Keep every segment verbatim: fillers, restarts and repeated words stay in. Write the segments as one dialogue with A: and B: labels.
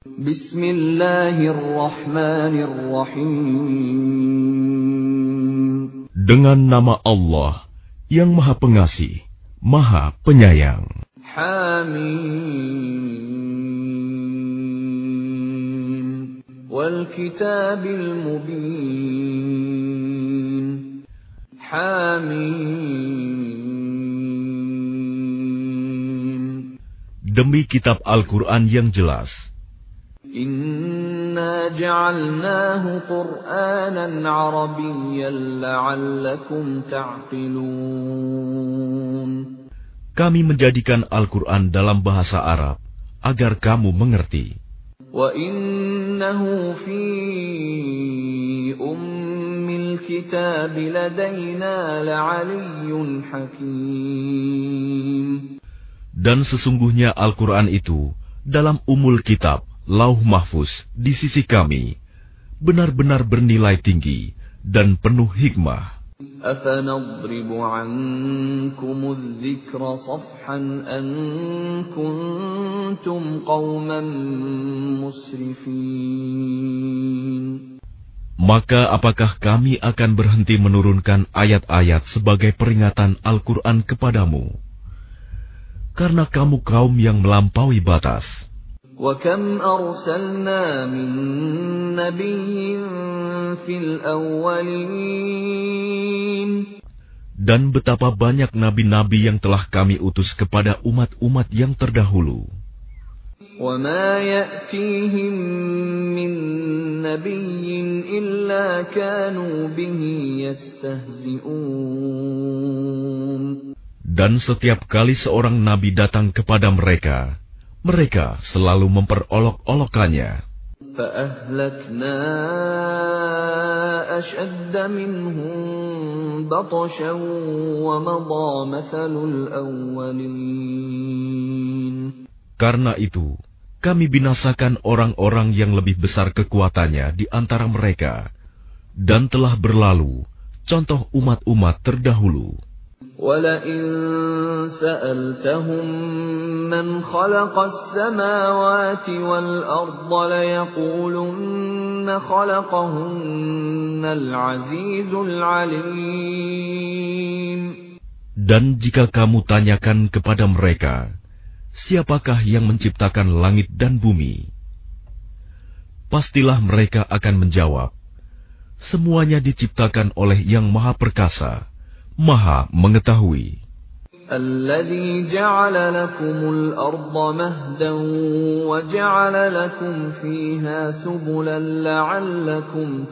A: Bismillahirrahmanirrahim. Dengan nama Allah yang Maha Pengasih, Maha Penyayang. Hamim. Wal kitabil mubin. Hamim. Demi kitab Al-Quran yang jelas. Inna ja'alnahu Qur'anan Arabiyyan la'allakum ta'qilun. Kami menjadikan Al-Quran dalam bahasa Arab agar kamu mengerti. Wa innahu fi ummil kitab ladaina la'aliyyun hakim. Dan sesungguhnya Al-Quran itu dalam umul kitab Lauh Mahfuz di sisi kami benar-benar bernilai tinggi dan penuh hikmah. Afanadribu ankumudz dzikra safhan an kuntum qauman musrifin. Maka apakah kami akan berhenti menurunkan ayat-ayat sebagai peringatan Al-Quran kepadamu? Karena kamu kaum yang melampaui batas. وَكَمْ أَرْسَلْنَا مِن نَّبِيٍّ فِي الْأَوَّلِينَ. Dan betapa banyak nabi-nabi yang telah kami utus kepada umat-umat yang terdahulu. وَمَا يَأْتِيهِم مِّن نَّبِيٍّ إِلَّا كَانُوا بِهِ يَسْتَهْزِئُونَ. Dan setiap kali seorang nabi datang kepada mereka, mereka selalu memperolok-olokkannya. فَأَهْلَكْنَا أَشَدَّ مِنْهُمْ بَطْشًا وَمَضَى مَثَلُ الْأَوَّلِينَ. Karena itu, kami binasakan orang-orang yang lebih besar kekuatannya di antara mereka, dan telah berlalu contoh umat-umat terdahulu. وَلَئِن سَأَلْتَهُم مَّنْ خَلَقَ السَّمَاوَاتِ وَالْأَرْضَ لَيَقُولُنَّ خَلَقَهُنَّ الْعَزِيزُ الْعَلِيمُ. Dan jika kamu tanyakan kepada mereka, siapakah yang menciptakan langit dan bumi? Pastilah mereka akan menjawab, semuanya diciptakan oleh Yang Maha Perkasa, Maha Mengetahui. Alladzi ja'ala lakumul arda mahdan wa ja'ala lakum fiha subulan la'allakum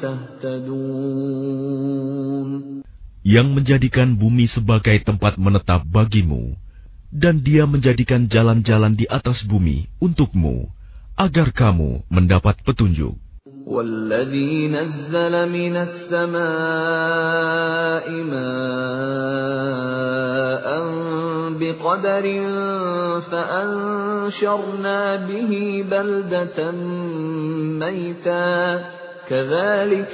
A: tahtadun. Yang menjadikan bumi sebagai tempat menetap bagimu, dan Dia menjadikan jalan-jalan di atas bumi untukmu, agar kamu mendapat petunjuk. وَالَّذِي نَزَّلَ مِنَ السَّمَاءِ مَاءً بِقَدَرٍ فَأَنشَرْنَا بِهِ بَلْدَةً مَيْتًا كَذَلِكَ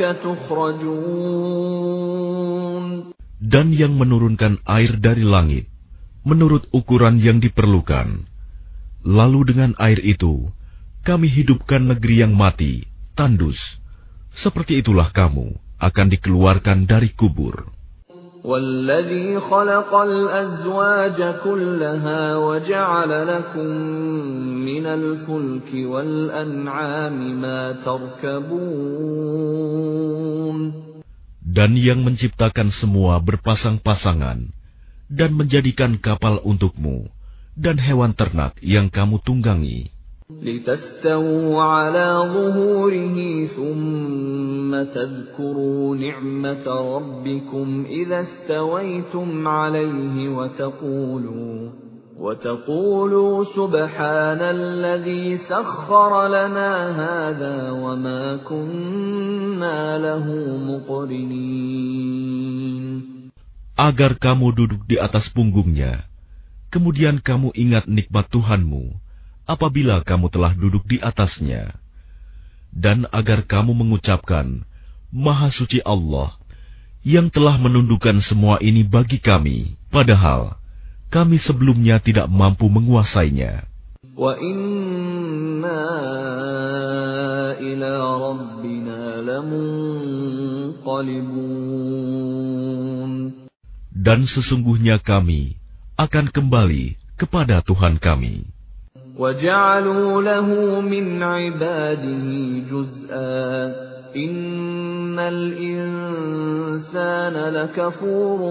A: تُخْرَجُونَ. Dan yang menurunkan air dari langit menurut ukuran yang diperlukan. Lalu dengan air itu kami hidupkan negeri yang mati, tandus. Seperti itulah kamu akan dikeluarkan dari kubur. وَالَّذِي خَلَقَ الْأَزْوَاجَ كُلَّهَا وَجَعَلَ لَكُم مِّنَ الْفُلْكِ وَالْأَنْعَامِ مَا تَرْكَبُونَ. Dan yang menciptakan semua berpasang-pasangan dan menjadikan kapal untukmu dan hewan ternak yang kamu tunggangi. لِتَسْتَوُوا عَلَى ظُهُورِهِ ثُمَّ تَذْكُرُوا نِعْمَةَ رَبِّكُمْ إِذَا اسْتَوَيْتُمْ عَلَيْهِ وَتَقُولُوا وَتَقُولُوا سُبْحَانَ الَّذِي سَخَّرَ لَنَا هَذَا وَمَا كُنَّا لَهُ مُقْرِنِينَ. Agar kamu duduk di atas punggungnya, kemudian kamu ingat nikmat Tuhanmu apabila kamu telah duduk di atasnya, dan agar kamu mengucapkan, Maha Suci Allah, yang telah menundukkan semua ini bagi kami, padahal kami sebelumnya tidak mampu menguasainya. Wa inna
B: ينقلبون
A: Dan sesungguhnya kami akan kembali kepada Tuhan kami.
B: وَجَعَلُوا لَهُ مِنْ عِبَادِهِ جُزْءًا إِنَّ الْإِنسَانَ لَكَفُورٌ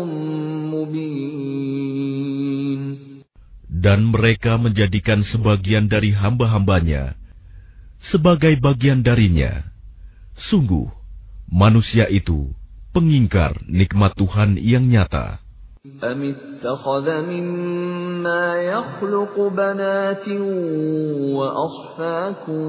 B: مُبِينٌ
A: Dan mereka menjadikan sebagian dari hamba-hambanya sebagai bagian darinya. Sungguh, manusia itu pengingkar nikmat Tuhan yang nyata.
B: أَمِ اتَّخَذَ مِمَّا يَخْلُقُ بَنَاتٍ وَأَصْفَاكُم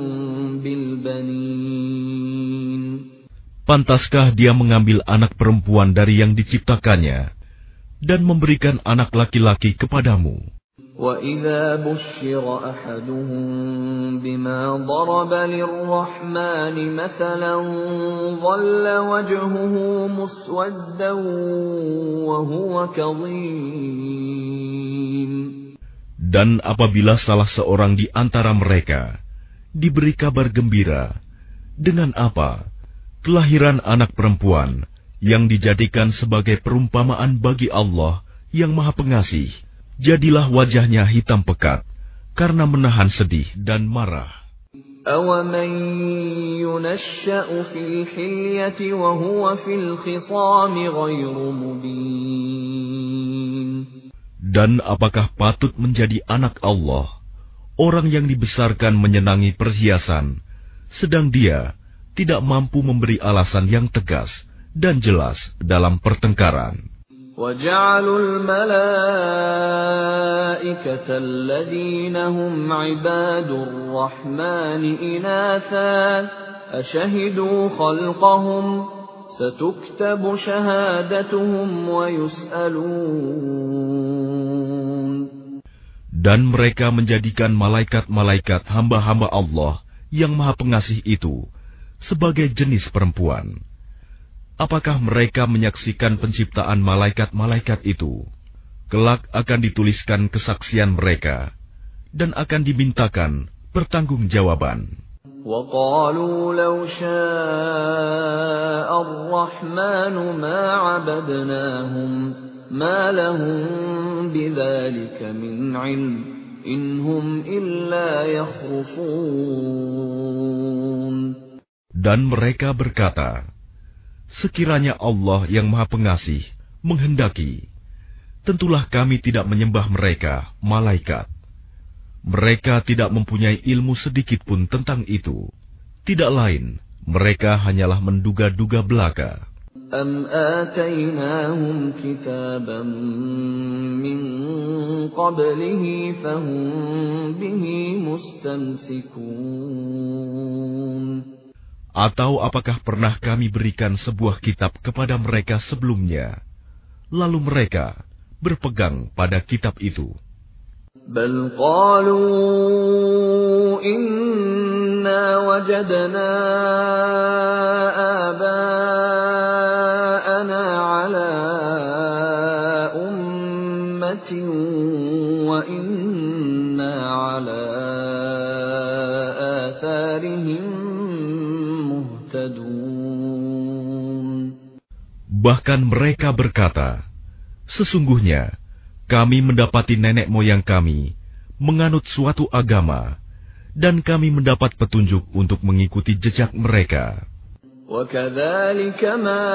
B: بِالْبَنِينَ
A: Pantaskah dia mengambil anak perempuan dari yang diciptakannya dan memberikan anak laki-laki kepadamu?
B: وَإِذَا بُشِّرَ أَحَدُهُم بِمَا ضَرَبَ لِلرَّحْمَنِ مَثَلًا ظَلَّ وَجْهُهُ مُسْوَدًّا وَهُوَ كَظِيمٌ
A: Dan apabila salah seorang di antara mereka diberi kabar gembira dengan apa? Kelahiran anak perempuan yang dijadikan sebagai perumpamaan bagi Allah yang Maha Pengasih, jadilah wajahnya hitam pekat karena menahan sedih dan marah.
B: أَوَمَن يُنَشَّأُ فِي الْحِلْيَةِ وَهُوَ فِي الْخِصَامِ غَيْرُ مُبِينٍ
A: Dan apakah patut menjadi anak Allah orang yang dibesarkan menyenangi perhiasan, sedang dia tidak mampu memberi alasan yang tegas dan jelas dalam pertengkaran.
B: وَجَعَلُوا الْمَلَائِكَةَ الَّذِينَ هُمْ عِبَادُ الرَّحْمَنِ إِنَاثًا أَشَهِدُوا خَلْقَهُمْ سَتُكْتَبُ شَهَادَتُهُمْ وَيُسْأَلُونَ
A: Dan mereka menjadikan malaikat-malaikat hamba-hamba Allah yang Maha Pengasih itu sebagai jenis perempuan. Apakah mereka menyaksikan penciptaan malaikat-malaikat itu? Kelak akan dituliskan kesaksian mereka dan akan dimintakan pertanggungjawaban.
B: وَقَالُوا لَوْ شَاءَ الرَّحْمَنُ مَا عَبَدْنَاهُمْ مَا لَهُم بِذَلِكَ مِنْ عِلْمٍ إِنْ هُمْ إِلَّا يَخْرُصُونَ
A: Dan mereka berkata, sekiranya Allah yang Maha Pengasih menghendaki, tentulah kami tidak menyembah mereka, malaikat. Mereka tidak mempunyai ilmu sedikit pun tentang itu. Tidak lain, mereka hanyalah menduga-duga belaka.
B: أَمْ آتَيْنَاهُمْ كِتَابًا مِّن قَبْلِهِ فَهُمْ بِهِ مُسْتَمْسِكُونَ
A: Atau apakah pernah kami berikan sebuah kitab kepada mereka sebelumnya, lalu mereka berpegang pada kitab itu?
B: بَلْ قَالُوا إِنَّا وَجَدْنَا آبَاءَنَا عَلَىٰ أُمَّةٍ وَإِنَّا عَلَىٰ آثَارِهِم
A: Bahkan mereka berkata, sesungguhnya kami mendapati nenek moyang kami menganut suatu agama, dan kami mendapat petunjuk untuk mengikuti jejak mereka.
B: وَكَذَلِكَ مَا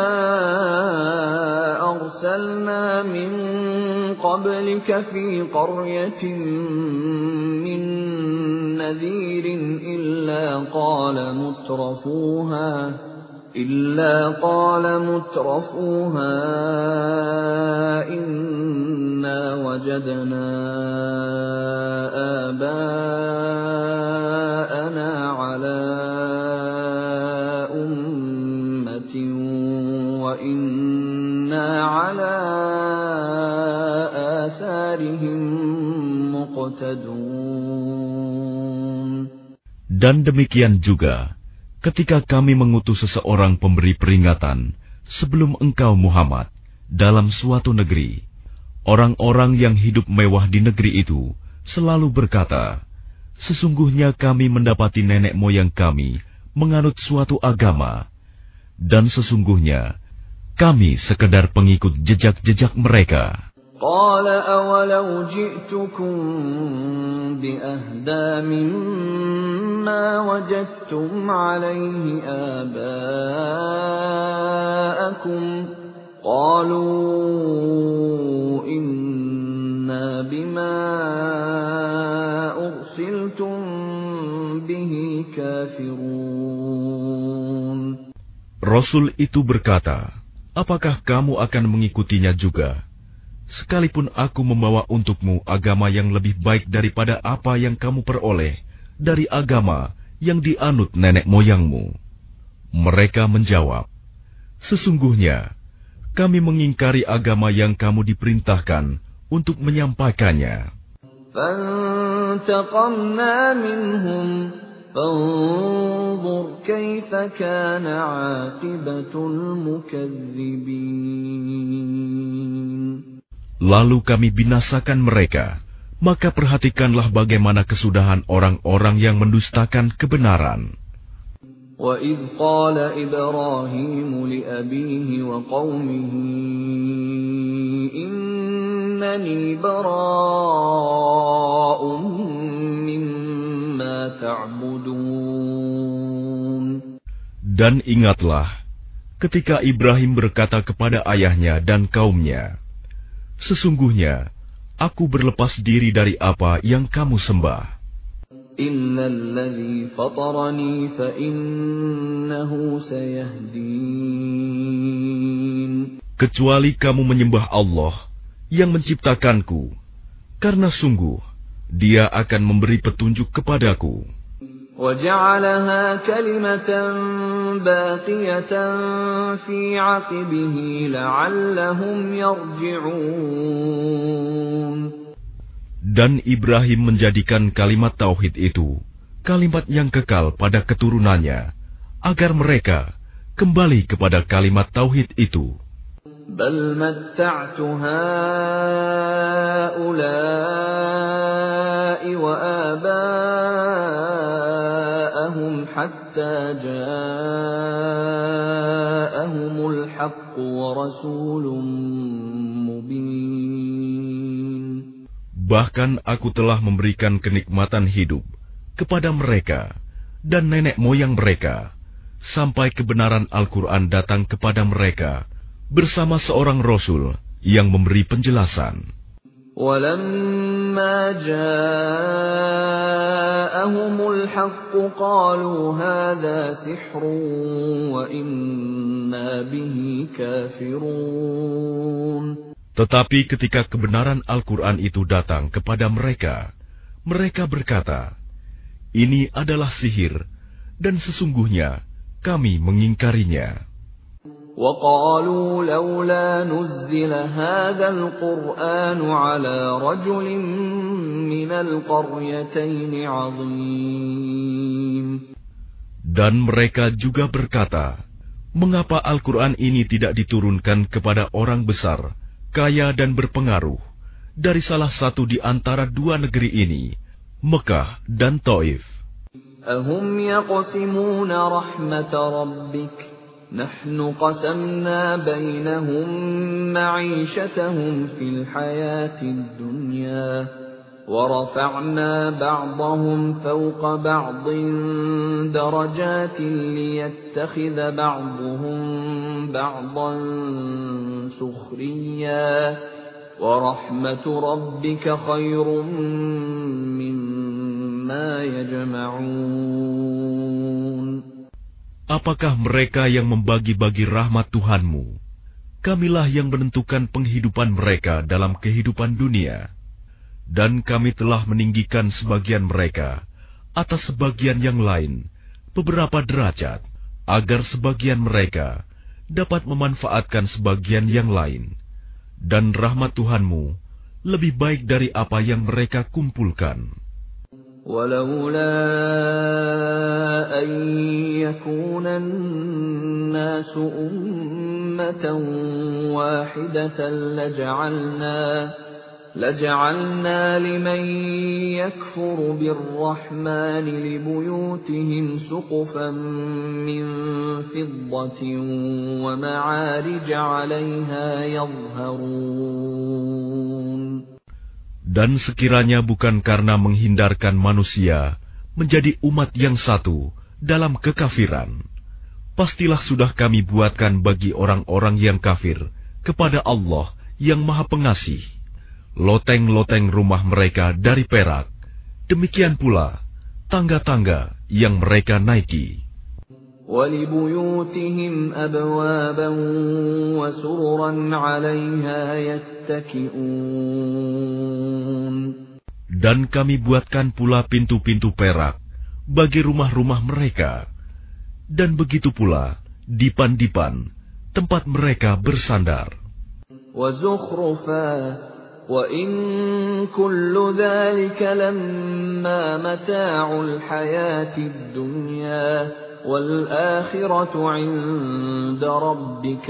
B: أَرْسَلْنَا مِن قَبْلِكَ فِي قَرْيَةٍ مِّن نَّذِيرٍ إِلَّا قَالَ مُتْرَفُوهَا إِلَّا قَالَ مُتْرَفُوهَا إِنَّا وَجَدْنَا آبَاءَنَا عَلَىٰ أُمَّةٍ وَإِنَّا عَلَىٰ آثَارِهِم مُقْتَدُونَ.
A: Dan demikian juga ketika kami mengutus seseorang pemberi peringatan sebelum engkau Muhammad dalam suatu negeri, orang-orang yang hidup mewah di negeri itu selalu berkata, sesungguhnya kami mendapati nenek moyang kami menganut suatu agama, Dan sesungguhnya kami sekedar pengikut jejak-jejak mereka.
B: قال أولو جئتكم بأهدى مما وجدتم عليه آباءكم قالوا إنا بما أرسلتم به كافرون.
A: Rasul itu berkata, apakah kamu akan mengikutinya juga? Sekalipun aku membawa untukmu agama yang lebih baik daripada apa yang kamu peroleh dari agama yang dianut nenek moyangmu. Mereka menjawab, sesungguhnya kami mengingkari agama yang kamu diperintahkan untuk menyampaikannya.
B: فانتقمنا منهم فانظر كيف كان عاقبة المكذبين.
A: Lalu kami binasakan mereka, maka perhatikanlah bagaimana kesudahan orang-orang yang mendustakan kebenaran.
B: وَإِذْ قَالَ إِبْرَاهِيمُ لِأَبِيهِ وَقَوْمِهِ إِنَّنِي بَرَاءٌ مِّمَّا تَعْبُدُونَ.
A: Dan ingatlah, ketika Ibrahim berkata kepada ayahnya dan kaumnya, sesungguhnya, aku berlepas diri dari apa yang kamu sembah.
B: إِلَّا الَّذِي فَطَرَنِي فَإِنَّهُ سَيَهْدِينِ.
A: Kecuali kamu menyembah Allah yang menciptakanku, karena sungguh, Dia akan memberi petunjuk kepadaku.
B: وَجَعَلَهَا كَلِمَةً بَاقِيَةً فِي عَقِبِهِ لَعَلَّهُمْ يَرْجِعُونَ.
A: Dan Ibrahim menjadikan kalimat tauhid itu kalimat yang kekal pada keturunannya, agar mereka kembali kepada kalimat tauhid itu.
B: بَلْ مَتَّعْتُ هَؤُلَاءِ وَآبَاءَهُمْ حَتَّى جَاءَهُمُ الْحَقُّ وَرَسُولٌ مُّبِينٌ.
A: Bahkan aku telah memberikan kenikmatan hidup kepada mereka dan nenek moyang mereka, sampai kebenaran Al-Quran datang kepada mereka bersama seorang Rasul yang memberi penjelasan.
B: وَلَمَّا جَاءَهُمُ الْحَقُّ قَالُوا هَذَا سِحْرٌ وَإِنَّا بِهِ كَافِرُونَ.
A: Tetapi ketika kebenaran Al-Quran itu datang kepada mereka, mereka berkata, ini adalah sihir, dan sesungguhnya kami mengingkarinya.
B: وَقَالُوا لَوْلَا نُزِّلَ هَذَا الْقُرْآنُ عَلَى رَجُلٍ مِّنَ الْقَرْيَتَيْنِ عَظِيمٍ.
A: Dan mereka juga berkata, mengapa Al-Quran ini tidak diturunkan kepada orang besar, kaya dan berpengaruh, dari salah satu di antara dua negeri ini, Mekah dan Taif.
B: أَهُمْ يَقْسِمُونَ رَحْمَةَ رَبِّكَ نَحْنُ قَسَمْنَا بَيْنَهُمْ مَعِيشَتَهُمْ فِي الْحَيَاةِ الدُّنْيَا وَرَفَعْنَا بَعْضَهُمْ فَوْقَ بَعْضٍ دَرَجَاتٍ لِيَتَّخِذَ بَعْضُهُمْ بَعْضًا سُخْرِيًّا وَرَحْمَةُ رَبِّكَ خَيْرٌ مِّمَّا يَجْمَعُونَ.
A: Apakah mereka yang membagi-bagi rahmat Tuhanmu? Kamilah yang menentukan penghidupan mereka dalam kehidupan dunia. Dan kami telah meninggikan sebagian mereka atas sebagian yang lain beberapa derajat, agar sebagian mereka dapat memanfaatkan sebagian yang lain. Dan rahmat Tuhanmu lebih baik dari apa yang mereka kumpulkan.
B: وَلَوْلَا أَن يَكُونَ النَّاسُ أُمَّةً وَاحِدَةً لَجَعَلْنَا لَجَعَلْنَا لِمَن يَكْفُرُ بِالرَّحْمَنِ لِبُيُوتِهِمْ سُقُفًا مِّن فِضَّةٍ وَمَعَارِجَ عَلَيْهَا يَظْهَرُونَ.
A: Dan sekiranya bukan karena menghindarkan manusia menjadi umat yang satu dalam kekafiran, pastilah sudah kami buatkan bagi orang-orang yang kafir kepada Allah yang Maha Pengasih loteng-loteng rumah mereka dari perak, demikian pula tangga-tangga yang mereka naiki.
B: وَلِبُيُوتِهِمْ أَبْوَابًا وَسُرُرًا عَلَيْهَا يَتَّكِئُونَ.
A: Dan kami buatkan pula pintu-pintu perak bagi rumah-rumah mereka, dan begitu pula dipan-dipan tempat mereka bersandar.
B: وَزُخْرُفًا وَإِن كُلُّ ذَلِكَ لَمَّا مَتَاعُ الْحَيَاةِ الدُّنْيَا وَالْآخِرَةُ عِندَ رَبِّكَ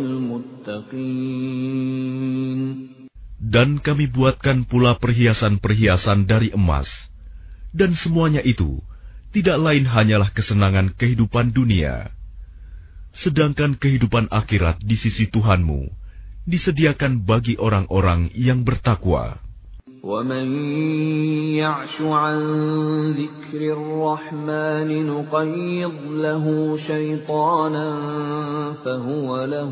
B: لِلْمُتَّقِينَ.
A: Dan kami buatkan pula perhiasan-perhiasan dari emas, dan semuanya itu tidak lain hanyalah kesenangan kehidupan dunia. Sedangkan kehidupan akhirat di sisi Tuhanmu disediakan bagi orang-orang yang bertakwa.
B: وَمَن يَعْشُ عَن ذِكْرِ الرَّحْمَنِ نُقَيِّضْ لَهُ شَيْطَانًا فَهُوَ لَهُ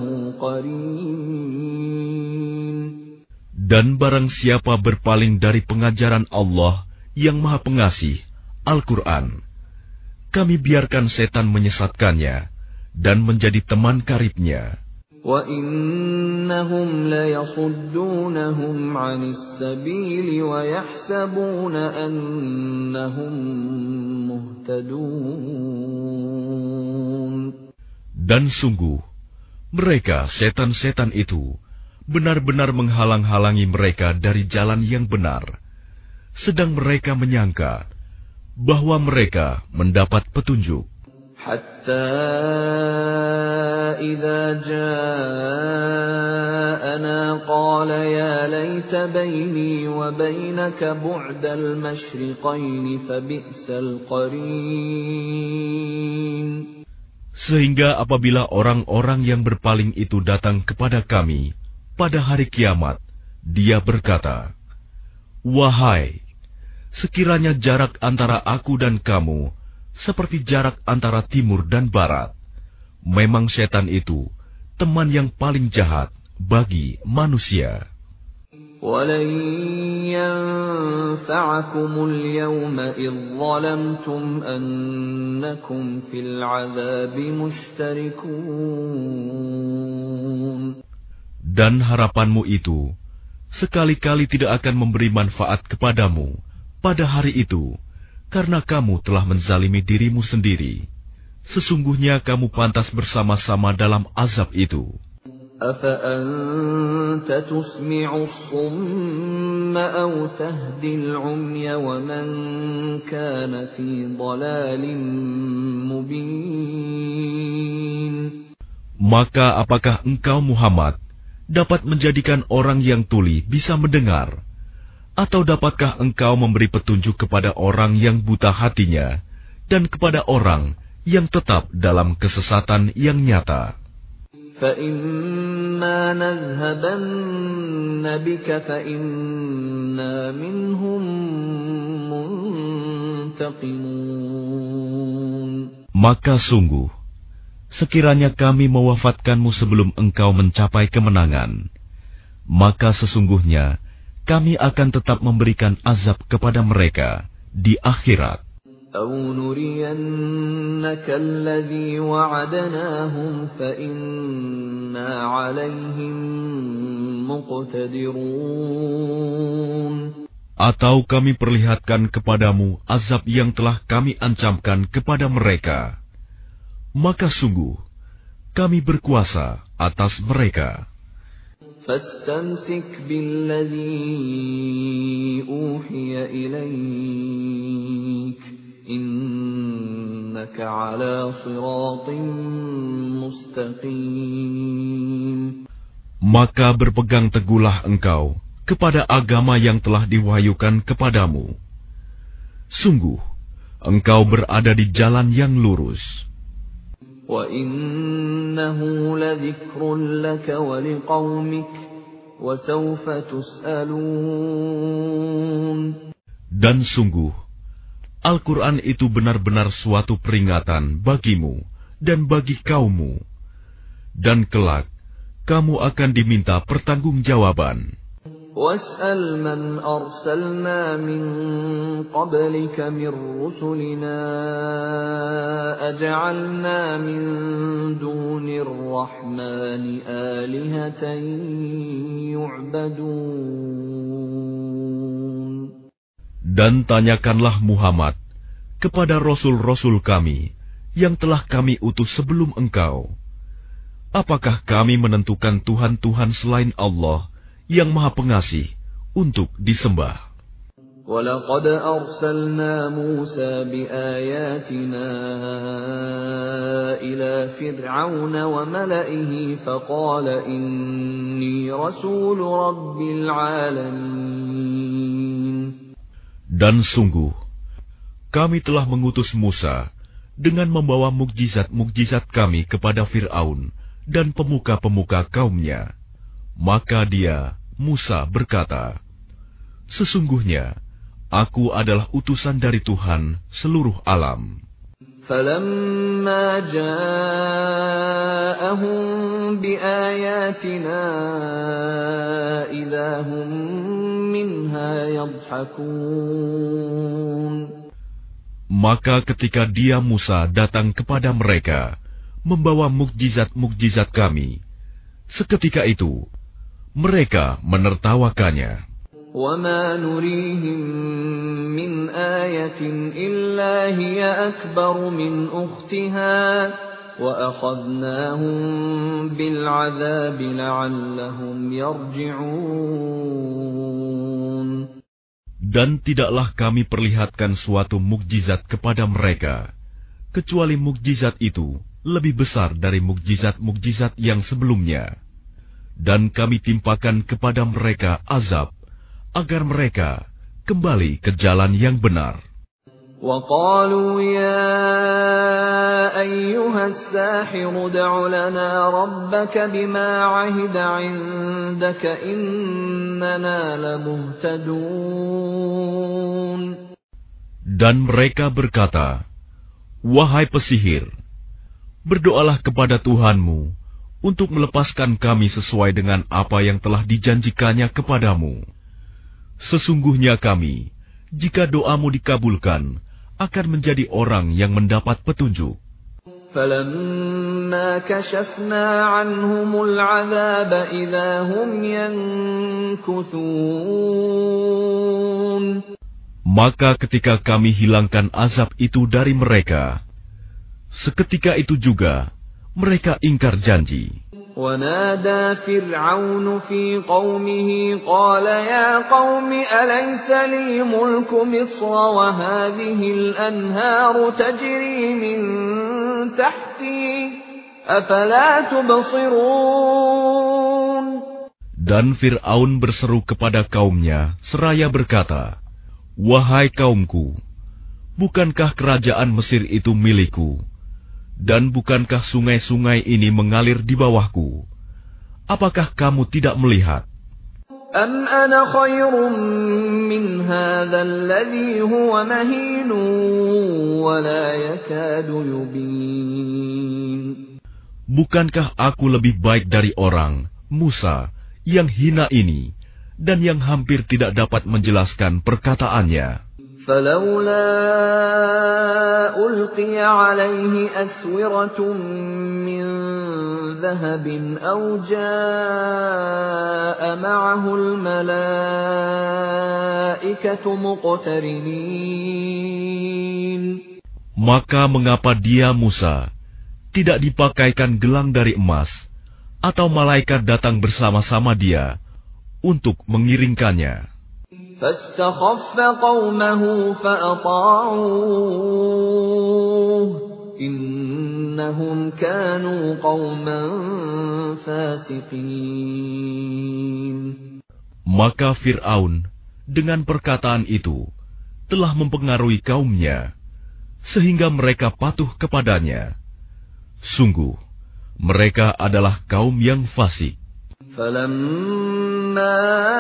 B: قَرِينٌ.
A: Dan barang siapa berpaling dari pengajaran Allah yang Maha Pengasih, Al-Quran, kami biarkan setan menyesatkannya dan menjadi teman karibnya.
B: وَإِنَّهُمْ لَيَصُدُّونَهُمْ عَنِ السَّبِيلِ وَيَحْسَبُونَ أَنَّهُمْ مُهْتَدُونَ.
A: Dan sungguh, mereka setan-setan itu benar-benar menghalang-halangi mereka dari jalan yang benar, sedang mereka menyangka bahwa mereka mendapat petunjuk.
B: حتى إذا جاءنا قال يا ليت بيني وبينك بعد المشرقين فبئس القرين.
A: Sehingga apabila orang-orang yang berpaling itu datang kepada kami pada hari kiamat, dia berkata, "Wahai, sekiranya jarak antara aku dan kamu seperti jarak antara timur dan barat, memang setan itu teman yang paling jahat bagi manusia."
B: وَلَن يَنفَعَكُمُ الْيَوْمَ إِذ ظَّلَمْتُمْ أَنَّكُمْ فِي الْعَذَابِ مُشْتَرِكُونَ.
A: Dan harapanmu itu sekali-kali tidak akan memberi manfaat kepadamu pada hari itu, karena kamu telah menzalimi dirimu sendiri. Sesungguhnya kamu pantas bersama-sama dalam azab itu.
B: أَفَأَنْتَ تُسْمِعُ الصُّمَّ أَوْ تَهْدِي الْعُمْيَ وَمَنْ كَانَ فِي ضَلَالٍ مُبِينٍ.
A: Maka apakah engkau Muhammad dapat menjadikan orang yang tuli bisa mendengar? Atau dapatkah engkau memberi petunjuk kepada orang yang buta hatinya dan kepada orang yang tetap dalam kesesatan yang nyata?
B: فَإِمَّا نَذْهَبَنَّ بِكَ فَإِنَّا مِنْهُمْ مُنْتَقِمُونَ.
A: Maka sungguh, sekiranya kami mewafatkanmu sebelum engkau mencapai kemenangan, maka sesungguhnya kami akan tetap memberikan azab kepada mereka di akhirat.
B: أَوْ نُرِيَنَّكَ الَّذِي وَعَدْنَاهُمْ فَإِنَّا عَلَيْهِمْ مُقْتَدِرُونَ.
A: Atau kami perlihatkan kepadamu azab yang telah kami ancamkan kepada mereka, maka sungguh kami berkuasa atas mereka.
B: فَاسْتَمْسِكْ بِالَّذِي أُوحِيَ إِلَيْكَ إِنَّكَ عَلَى صِرَاطٍ مُسْتَقِيمٍ.
A: Maka berpegang teguhlah engkau kepada agama yang telah diwahyukan kepadamu. Sungguh, engkau berada di jalan yang lurus.
B: وَإِنَّهُ لَذِكْرٌ لَكَ وَلِقَوْمِكَ وَسَوْفَ تُسْأَلُونَ.
A: Dan sungguh, Al-Quran itu benar-benar suatu peringatan bagimu dan bagi kaummu. Dan kelak, kamu akan diminta pertanggungjawaban.
B: وَاسْأَلْ مَنْ أَرْسَلْنَا مِنْ قَبْلِكَ مِنْ رُسُلِنَا أَجَعَلْنَا مِنْ دُونِ الرَّحْمَنِ آلِهَةً يُعْبَدُونَ. Dan
A: tanyakanlah Muhammad kepada rasul-rasul kami yang telah kami utus sebelum engkau. Apakah kami menentukan Tuhan-Tuhan selain Allah yang Maha Pengasih untuk disembah?
B: وَلَقَدْ أَرْسَلْنَا مُوسَى بِآيَاتِنَا إِلَى فِرْعَوْنَ وَمَلَئِهِ فَقَالَ إِنِّي رَسُولُ رَبِّ الْعَالَمِينَ.
A: Dan sungguh, kami telah mengutus Musa dengan membawa mukjizat-mukjizat kami kepada Fir'aun dan pemuka-pemuka kaumnya. Maka dia, Musa, berkata, sesungguhnya, aku adalah utusan dari Tuhan seluruh alam.
B: فَلَمَّا جَاءَهُم بِآيَاتِنَا إِذَا هُم مِّنْهَا يَضْحَكُونَ.
A: Maka ketika dia, Musa, datang kepada mereka, membawa mukjizat-mukjizat kami, seketika itu, mereka menertawakannya.
B: وَمَا نُرِيهِم مِّنْ آيَةٍ إِلَّا هِيَ أَكْبَرُ مِنْ أُخْتِهَا وَأَخَذْنَاهُم بِالْعَذَابِ لَعَلَّهُمْ يَرْجِعُونَ.
A: Dan tidaklah kami perlihatkan suatu mukjizat kepada mereka, kecuali mukjizat itu lebih besar dari mukjizat-mukjizat yang sebelumnya. Dan kami timpakan kepada mereka azab, agar mereka kembali ke jalan yang benar.
B: وَقَالُوا يَا أَيُّهَا السَّاحِرُ ادْعُ لَنَا رَبَّكَ بِمَا عَهِدَ عِندَكَ إِنَّنَا لَمُهْتَدُونَ.
A: Dan mereka berkata, wahai pesihir, berdoalah kepada Tuhanmu untuk melepaskan kami sesuai dengan apa yang telah dijanjikannya kepadamu. Sesungguhnya kami, jika doamu dikabulkan, akan menjadi orang yang mendapat petunjuk.
B: فَلَمَّا كَشَفْنَا عَنْهُمُ الْعَذَابَ إِذَا هُمْ يَنكُثُونَ.
A: Maka ketika kami hilangkan azab itu dari mereka, seketika itu juga mereka ingkar janji.
B: وَنَادَى فِرْعَوْنُ فِي قَوْمِهِ قَالَ يَا قَوْمِ أَلَيْسَ لِي مُلْكُ مِصْرَ وَهَٰذِهِ الْأَنْهَارُ تَجْرِي مِن تَحْتِي أَفَلَا تُبْصِرُونَ.
A: Dan Fir'aun berseru kepada kaumnya seraya berkata, wahai kaumku, bukankah kerajaan Mesir itu milikku? Dan bukankah sungai-sungai ini mengalir di bawahku? Apakah kamu tidak melihat?
B: أَمْ أَنَا خَيْرٌ مِّنْ هَٰذَا الَّذِي هُوَ مَهِينٌ وَلَا يَكَادُ يُبِينُ.
A: Bukankah aku lebih baik dari orang, Musa, yang hina ini, dan yang hampir tidak dapat menjelaskan perkataannya?
B: فَلَوْلَا أُلْقِيَ عَلَيْهِ أَسْوِرَةٌ مِّن ذَهَبٍ أَوْ جَاءَ مَعَهُ الْمَلَائِكَةُ مُقْتَرِنِينَ.
A: Maka mengapa dia, Musa, tidak dipakaikan gelang dari emas, atau malaikat datang bersama-sama dia untuk mengiringkannya?
B: فَاسْتَخَفَّ قَوْمَهُ فَأَطَاعُوهُ إِنَّهُمْ كَانُوا قَوْمًا فَاسِقِينَ.
A: Maka Fir'aun dengan perkataan itu telah mempengaruhi kaumnya, sehingga mereka patuh kepadanya. Sungguh, mereka adalah kaum yang fasik.
B: فَلَمَّا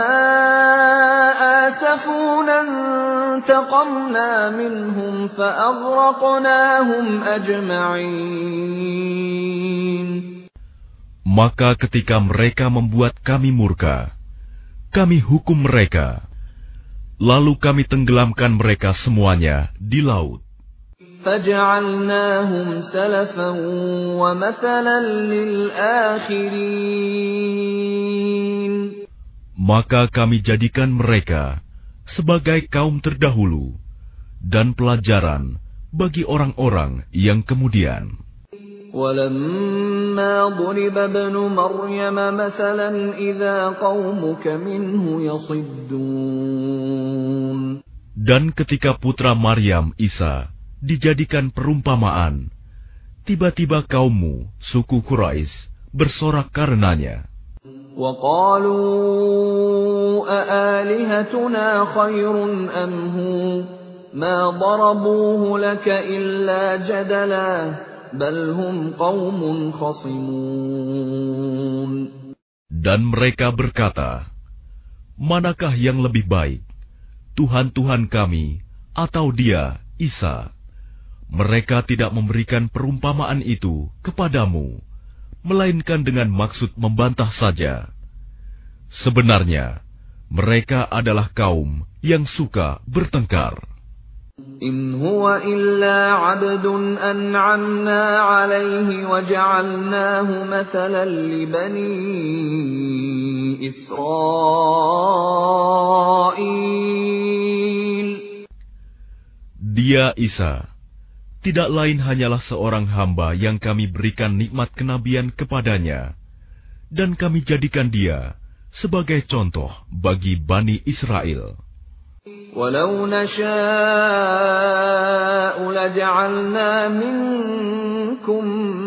B: آسَفُونَا انتَقَمْنَا مِنْهُمْ فَأَغْرَقْنَاهُمْ أَجْمَعِينَ.
A: Maka ketika mereka membuat kami murka, kami hukum mereka, lalu kami tenggelamkan mereka semuanya di laut.
B: فَجَعَلْنَاهُمْ سَلَفًا وَمَثَلًا لِلْآخِرِينَ.
A: Maka kami jadikan mereka sebagai kaum terdahulu dan pelajaran bagi orang-orang yang kemudian.
B: وَلَمَّا ضُرِبَ ابْنُ مَرْيَمَ مَثَلًا إِذَا قَوْمُكَ مِنْهُ يَصِدُّونَ.
A: Dan ketika putra Maryam Isa dijadikan perumpamaan, tiba-tiba kaummu, suku Quraisy, bersorak karenanya.
B: وَقَالُوا أَآلِهَتُنَا خَيْرٌ أَمْ هُوَ مَا ضَرَبُوهُ لَكَ إِلَّا جَدَلًا بَلْ هُمْ قَوْمٌ خَصِمُونَ.
A: Dan mereka berkata, manakah yang lebih baik, Tuhan-Tuhan kami atau dia, Isa? Mereka tidak memberikan perumpamaan itu kepadamu, melainkan dengan maksud membantah saja. Sebenarnya, mereka adalah kaum yang suka bertengkar.
B: إِنْ هُوَ إِلَّا عَبْدٌ أَنْعَمْنَا عَلَيْهِ وَجَعَلْنَاهُ مَثَلًا لِبَنِي إِسْرَائِيلَ.
A: Dia Isa tidak lain hanyalah seorang hamba yang kami berikan nikmat kenabian kepadanya, dan kami jadikan dia sebagai contoh bagi Bani Israel.
B: وَلَوْ نَشَاءُ لَجَعَلْنَا مِنكُم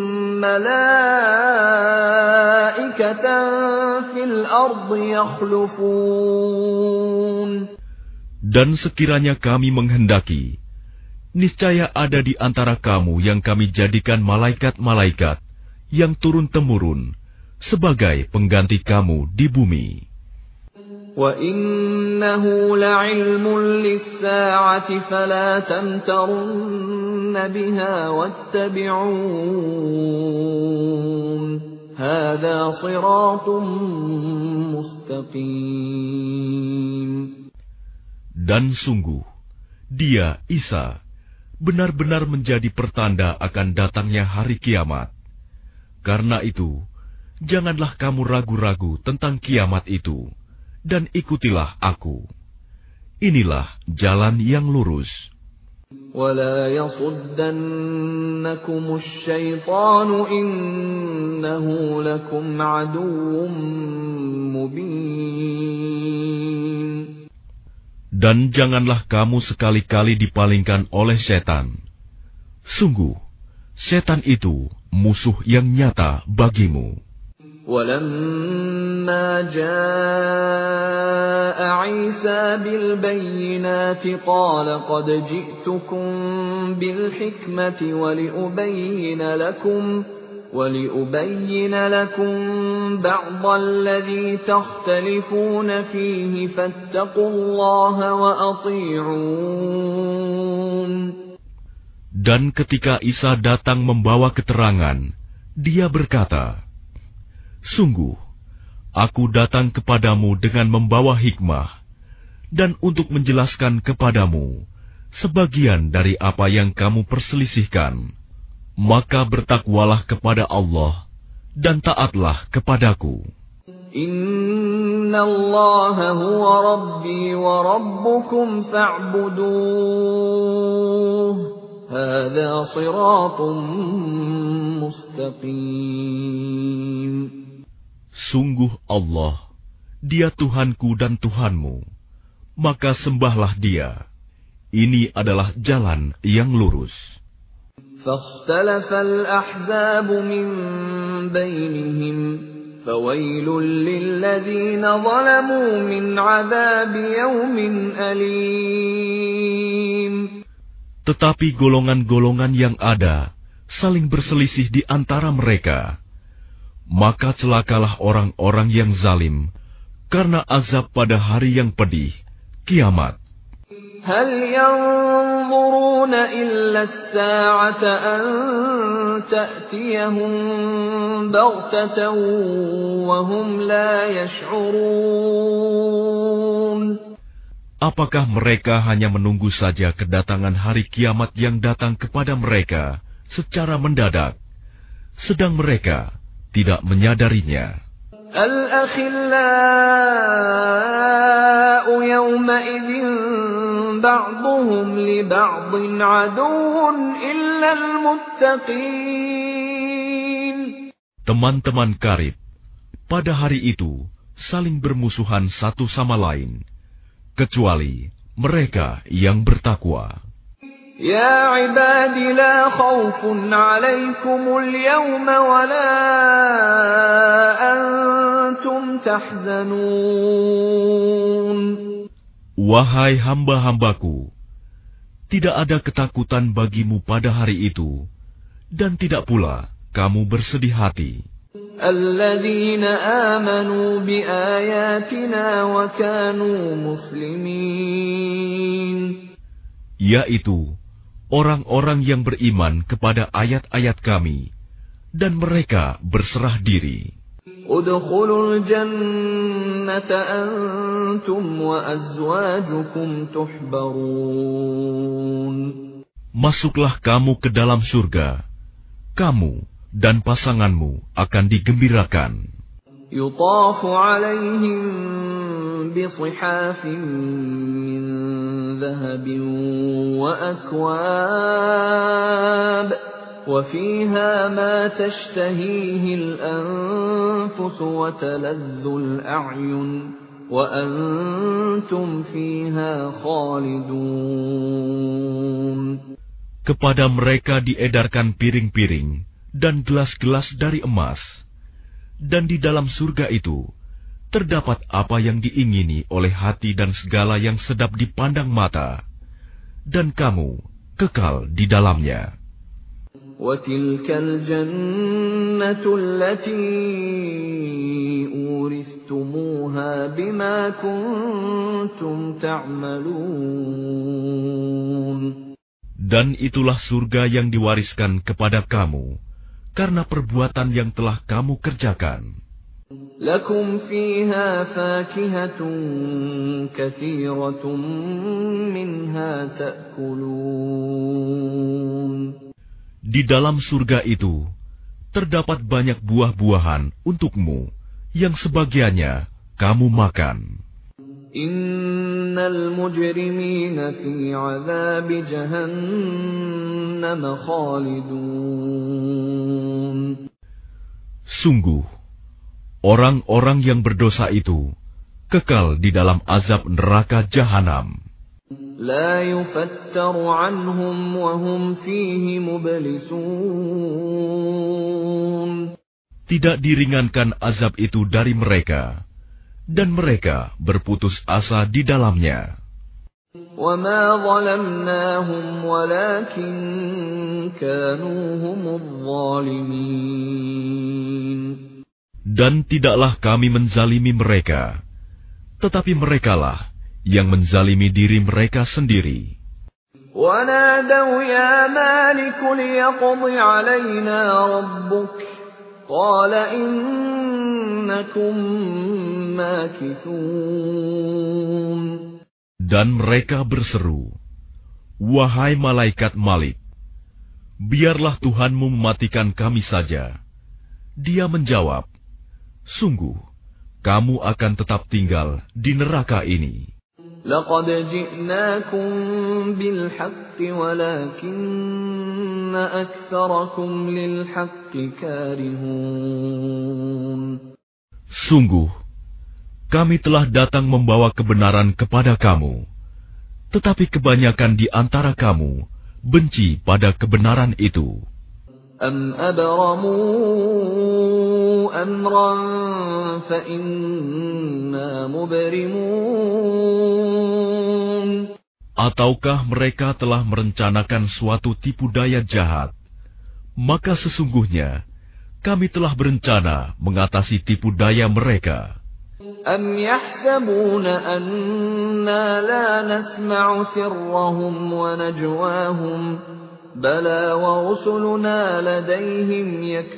B: مَّلَائِكَةً فِي الْأَرْضِ يَخْلُفُونَ.
A: Dan sekiranya kami menghendaki, niscaya ada di antara kamu yang kami jadikan malaikat-malaikat yang turun-temurun sebagai pengganti kamu di bumi.
B: وَإِنَّهُ لَعِلْمٌ لِلسَّاعَةِ فَلَا تَمْتَرُنَّ بِهَا وَاتَّبِعُونِ هَذَا صِرَاطٌ مُسْتَقِيمٌ.
A: Dan sungguh, dia, Isa, benar-benar menjadi pertanda akan datangnya hari kiamat. Karena itu, janganlah kamu ragu-ragu tentang kiamat itu, dan ikutilah aku. Inilah jalan yang lurus.
B: وَلَا يَصُدَّنَّكُمُ الشَّيْطَانُ إِنَّهُ لَكُمْ عَدُوٌّ مُبِينٌ.
A: Dan janganlah kamu sekali-kali dipalingkan oleh setan. Sungguh, setan itu musuh yang nyata bagimu.
B: وَلَمَّا جَاءَ عِيسَى بِالْبَيِّنَاتِ قَالَ قَدْ جِئْتُكُم بِالْحِكْمَةِ وَلِأُبَيِّنَ لَكُمْ وَلِأُبَيِّنَ لَكُمْ بَعْضَ الَّذِي تَخْتَلِفُونَ فِيهِ فَاتَّقُوا اللَّهَ وَأَطِيعُونِ.
A: Dan ketika Isa datang membawa keterangan, dia berkata, sungguh, aku datang kepadamu dengan membawa hikmah, dan untuk menjelaskan kepadamu sebagian dari apa yang kamu perselisihkan. Maka bertakwalah kepada Allah, dan taatlah kepadaku.
B: Inna Allah huwa Rabbi wa Rabbukum fa'buduh. Hadha siratun mustaqim.
A: Sungguh Allah, Dia Tuhanku dan Tuhanmu, maka sembahlah Dia. Ini adalah jalan yang lurus.
B: فاختلف الأحزاب من بينهم فَوَيْلٌ لِّلَّذِينَ ظَلَمُوا مِنْ عَذَابِ يَوْمٍ أَلِيمٍ.
A: Tetapi golongan-golongan yang ada saling berselisih di antara mereka. Maka celakalah orang-orang yang zalim karena azab pada hari yang pedih, kiamat.
B: هَلْ يَنظُرُونَ إِلَّا السَّاعَةَ أَن تَأْتِيَهُم بَغْتَةً وَهُمْ لَا يَشْعُرُونَ.
A: Apakah mereka hanya menunggu saja kedatangan hari kiamat yang datang kepada mereka secara mendadak, sedang mereka tidak menyadarinya?
B: الْأَخِلَّاءُ يَوْمَئِذٍ بَعْضُهُمْ لِبَعْضٍ عَدُوٌّ إِلَّا الْمُتَّقِينَ.
A: Teman-teman karib pada hari itu saling bermusuhan satu sama lain, kecuali mereka yang bertakwa.
B: يا عباد لا خوف عليكم اليوم ولا أنتم تحزنون.
A: Wahai hamba-hambaku, tidak ada ketakutan bagimu pada hari itu, dan tidak pula kamu bersedih hati.
B: الذين آمنوا بآياتنا وكانوا مسلمين.
A: Yaitu orang-orang yang beriman kepada ayat-ayat kami, dan mereka berserah diri.
B: Udkhulul jannata antum wa azwajukum tuhbarun.
A: Masuklah kamu ke dalam surga, kamu dan pasanganmu akan digembirakan.
B: Yutafu alaihim bisihafin min dhahabin wa akwab wa fiha ma tashtahihi al-anfus wa taladhdhu al-a'yun wa antum fiha khalidun.
A: Kepada mereka diedarkan piring-piring dan gelas-gelas dari emas, dan di dalam surga itu terdapat apa yang diingini oleh hati dan segala yang sedap dipandang mata, dan kamu kekal di dalamnya.
B: وَتِلْكَ الْجَنَّةُ الَّتِي أُورِثْتُمُوهَا بِمَا كُنتُمْ تَعْمَلُونَ.
A: Dan itulah surga yang diwariskan kepada kamu karena perbuatan yang telah kamu kerjakan.
B: Lakum fiha fakihatun katsiratun minha ta'kulun.
A: Di dalam surga itu terdapat banyak buah-buahan untukmu yang sebagiannya kamu makan.
B: Innal mujrimina fi 'adzabi jahannam khalidun.
A: Sungguh, orang-orang yang berdosa itu kekal di dalam azab neraka jahanam.
B: La yufattaru 'anhum wa hum fihi mublisun.
A: Tidak diringankan azab itu dari mereka, dan mereka berputus asa di dalamnya.
B: وَمَا ظَلَمْنَاهُمْ وَلَكِنْ كَانُوا هُمُ الظَّالِمِينَ.
A: Dan tidaklah kami menzalimi mereka, tetapi merekalah yang menzalimi diri mereka sendiri.
B: وَنَادَوْا يَا مَالِكُ لِيَقْضِ عَلَيْنَا رَبُّكَ قَالَ إِنَّكُمْ مَاكِثُونَ.
A: Dan mereka berseru, "Wahai malaikat Malik, biarlah Tuhanmu mematikan kami saja." Dia menjawab, "Sungguh, kamu akan tetap tinggal di neraka ini."
B: لَقَدْ جِئْنَاكُمْ بِالْحَقِّ وَلَكِنَّ أَكْثَرَكُمْ لِلْحَقِّ كَارِهُونَ.
A: Sungguh, kami telah datang membawa kebenaran kepada kamu, tetapi kebanyakan di antara kamu benci pada kebenaran itu.
B: أَمْ أَبْرَمُوا أَمْرًا فَإِنَّا مُبْرِمُونَ.
A: Ataukah mereka telah merencanakan suatu tipu daya jahat? Maka sesungguhnya kami telah berencana mengatasi tipu daya mereka.
B: أَمْ يَحْسَبُونَ أَنَّا لَا نَسْمَعُ سِرَّهُمْ وَنَجْوَاهُمْ بَلَى وَرُسُلُنَا لَدَيْهِمْ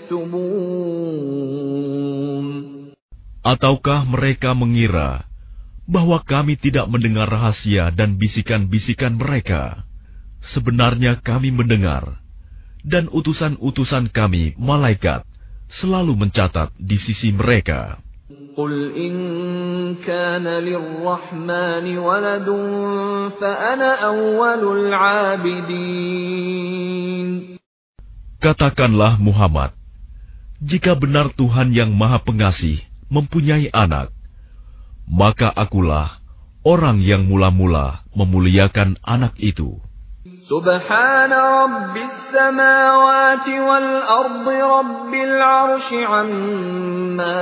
B: يَكْتُبُونَ.
A: Ataukah mereka mengira bahwa kami tidak mendengar rahasia dan bisikan-bisikan mereka? Sebenarnya kami mendengar, dan utusan-utusan kami, malaikat, selalu mencatat di sisi mereka.
B: قُلْ إِنْ كَانَ لِلرَّحْمَنِ وَلَدٌ فَأَنَا أَوَّلُ الْعَابِدِينَ.
A: Katakanlah Muhammad, jika benar Tuhan yang Maha Pengasih mempunyai anak, maka akulah orang yang mula-mula memuliakan anak itu.
B: سبحان رب السماوات والأرض رب العرش عما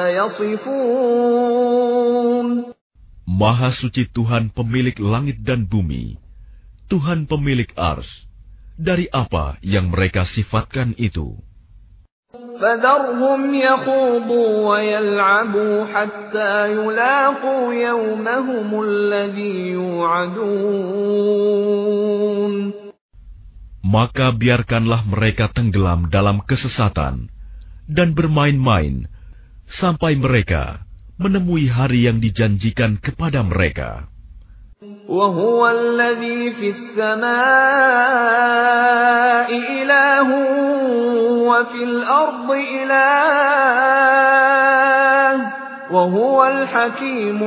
B: يصفون.
A: Maha suci Tuhan pemilik langit dan bumi, Tuhan pemilik ars, dari apa yang mereka sifatkan itu.
B: فَذَرْهُمْ يَخُوضُوا وَيَلْعَبُوا حَتَّى يُلَاقُوا يَوْمَهُمُ الَّذِي يُوعَدُونَ.
A: Maka biarkanlah mereka tenggelam dalam kesesatan dan bermain-main sampai mereka menemui hari yang dijanjikan kepada mereka.
B: وَهُوَ الَّذِي فِي السَّمَاءِ إِلَٰهٌ وَفِي الْأَرْضِ إِلَٰهٌ وَهُوَ الْحَكِيمُ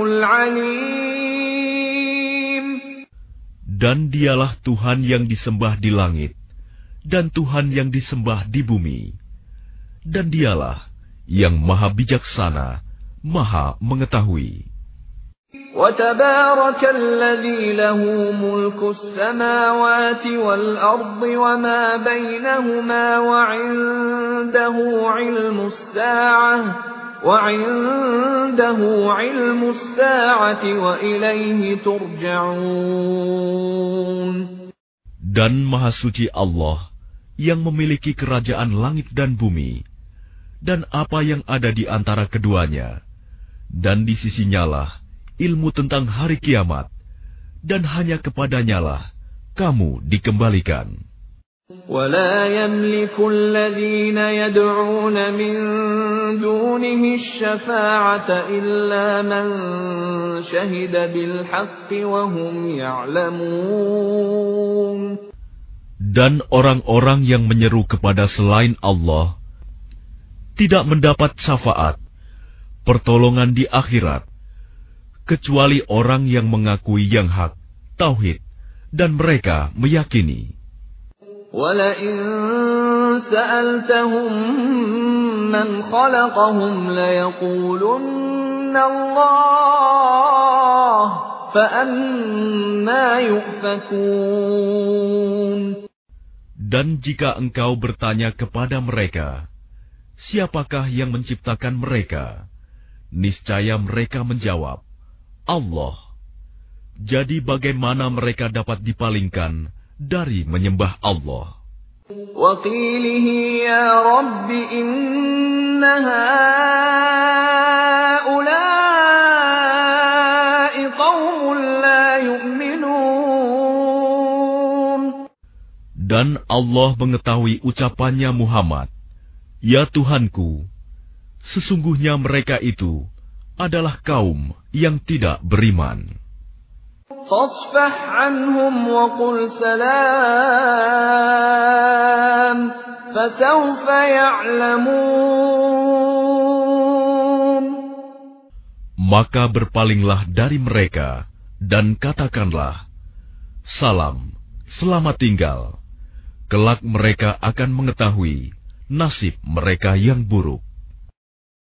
B: الْعَلِيمُ.
A: Dan dialah Tuhan yang disembah di langit, dan Tuhan yang disembah di bumi. Dan dialah yang maha bijaksana, maha mengetahui.
B: وَتَبَارَكَ الَّذِي لَهُ مُلْكُ السَّمَاوَاتِ وَالْأَرْضِ وَمَا بَيْنَهُمَا وَعِندَهُ عِلْمُ السَّاعَةِ وَعِندَهُ عِلْمُ السَّاعَةِ وَإِلَيْهِ تُرْجَعُونَ.
A: Dan Maha Suci Allah yang memiliki kerajaan langit dan bumi, dan apa yang ada di antara keduanya, dan di sisinyalah ilmu tentang hari kiamat, dan hanya kepadanyalah kamu dikembalikan.
B: وَلَا يَمْلِكُ الَّذِينَ يَدْعُونَ مِن دُونِهِ الشَّفَاعَةَ إِلَّا مَن شَهِدَ بِالْحَقِّ وَهُمْ يَعْلَمُونَ.
A: Dan orang-orang yang menyeru kepada selain Allah tidak mendapat syafaat, pertolongan di akhirat, kecuali orang yang mengakui yang hak, tauhid, dan mereka meyakini.
B: وَلَئِن سَأَلْتَهُم مَّنْ خَلَقَهُمْ لَيَقُولُنَّ اللَّهُ فَأَنَّىٰ يُؤْفَكُونَ.
A: Dan jika engkau bertanya kepada mereka, siapakah yang menciptakan mereka? Niscaya mereka menjawab, Allah. Jadi bagaimana mereka dapat dipalingkan dari menyembah Allah?
B: وَقِيلِهِ يَا رَبِّ إِنَّ هَٰؤُلَاءِ قَوْمٌ لَّا يُؤْمِنُونَ.
A: Dan Allah mengetahui ucapannya Muhammad, Ya Tuhanku, sesungguhnya mereka itu adalah kaum yang tidak beriman.
B: فَاصْفَحْ عَنْهُمْ وَقُلْ سَلَامٌ فَسَوْفَ يَعْلَمُونَ.
A: Maka berpalinglah dari mereka dan katakanlah, Salam, selamat tinggal. Kelak mereka akan mengetahui nasib mereka yang buruk.